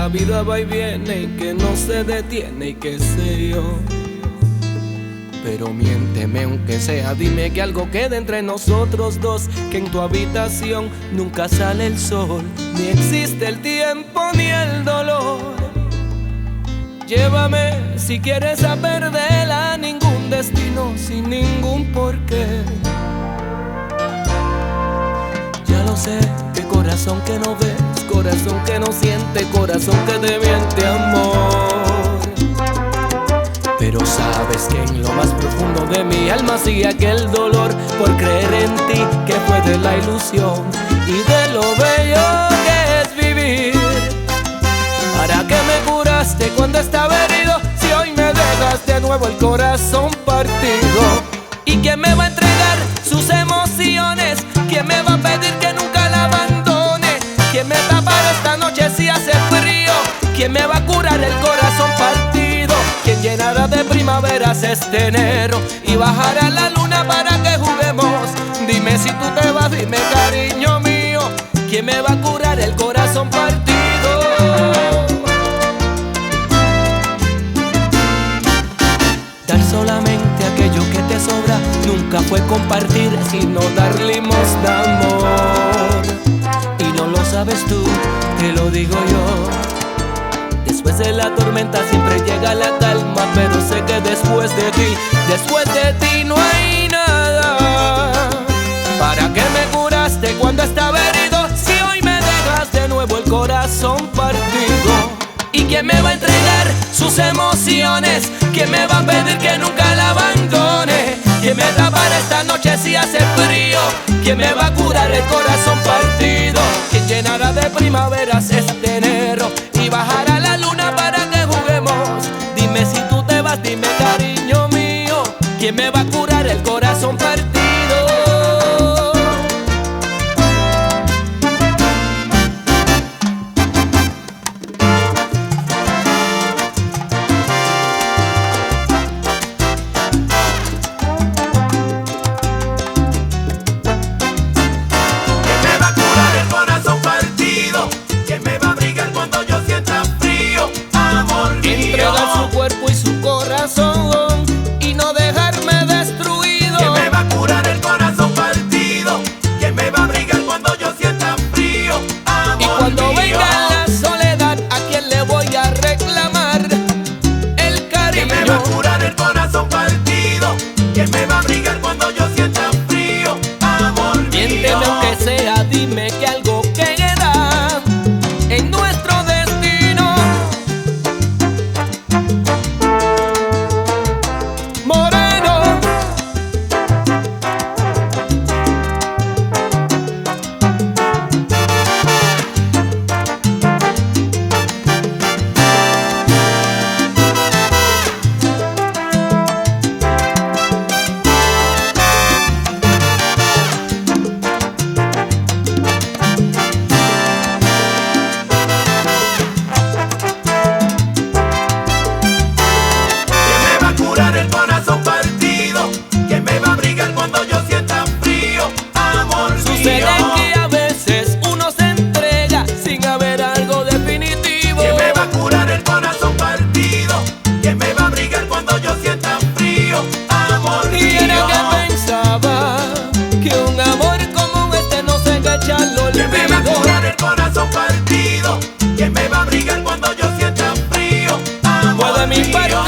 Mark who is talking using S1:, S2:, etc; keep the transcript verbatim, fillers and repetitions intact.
S1: la vida va y viene y que no se detiene y qué sé yo. Pero miénteme aunque sea, dime que algo quede entre nosotros dos, que en tu habitación nunca sale el sol, ni existe el tiempo ni el dolor. Llévame si quieres a perder a ningún destino sin ningún porqué. Ya lo sé, que corazón que no ves, corazón que no siente, corazón que te miente, amor. Pero sabes que en lo más profundo de mi alma sigue aquel dolor por creer en ti, que fue de la ilusión y de lo bello que es vivir. ¿Para qué me curaste cuando estaba herido si hoy me dejas de nuevo el corazón partido? ¿Y quién me va a entregar sus emociones? ¿Quién me va a pedir que nunca la abandone? ¿Quién me tapará esta noche si hace frío? ¿Quién me va a curar el corazón partido? ¿Quién llenará de primaveras este enero y bajará la luna para que juguemos? Dime si tú te vas, dime cariño mío, ¿quién me va a curar el corazón partido? Dar solamente aquello que te sobra nunca fue compartir, sino dar limosna, amor. Y no lo sabes tú, te lo digo yo. Después de la tormenta siempre llega la calma, pero sé que después de ti, después de ti no hay nada. ¿Para qué me curaste cuando estaba herido si hoy me dejas de nuevo el corazón partido? ¿Y quién me va a entregar sus emociones? ¿Quién me va a pedir que nunca la abandone? ¿Quién me tapará esta noche si hace frío? ¿Quién me va a curar el corazón partido? ¿Quién llenará de primaveras este enero y bajará la luna para que juguemos? Dime si tú te vas, dime cariño mío, ¿quién me va a curar el corazón partido? Entregar su cuerpo y su corazón y no dejarme destruido.
S2: ¿Quién me va a curar el corazón partido? ¿Quién me va a abrigar cuando yo sienta frío? Amor
S1: y cuando
S2: mío.
S1: venga la soledad, ¿a quién le voy a reclamar el cariño?
S2: ¿Quién me va a curar el corazón partido? ¿Quién me va a abrigar cuando yo sienta frío? Amor mío.
S1: Miénteme aunque sea, dime que algo queda en nuestro destino. Moreno,
S2: el corazón partido, ¿quién me va a abrigar cuando yo sienta frío? Amor mío.
S1: sucede que a veces uno se entrega sin haber algo definitivo.
S2: ¿Quién me va a curar el corazón partido? ¿Quién me va a abrigar cuando yo sienta frío? Amor mío.
S1: Y era que pensaba que un amor como este no se engancha al olvido.
S2: ¿Quién me va a curar el corazón partido? ¿Quién me va a abrigar cuando yo sienta frío? Amor
S1: Fue de mi
S2: mío.
S1: parte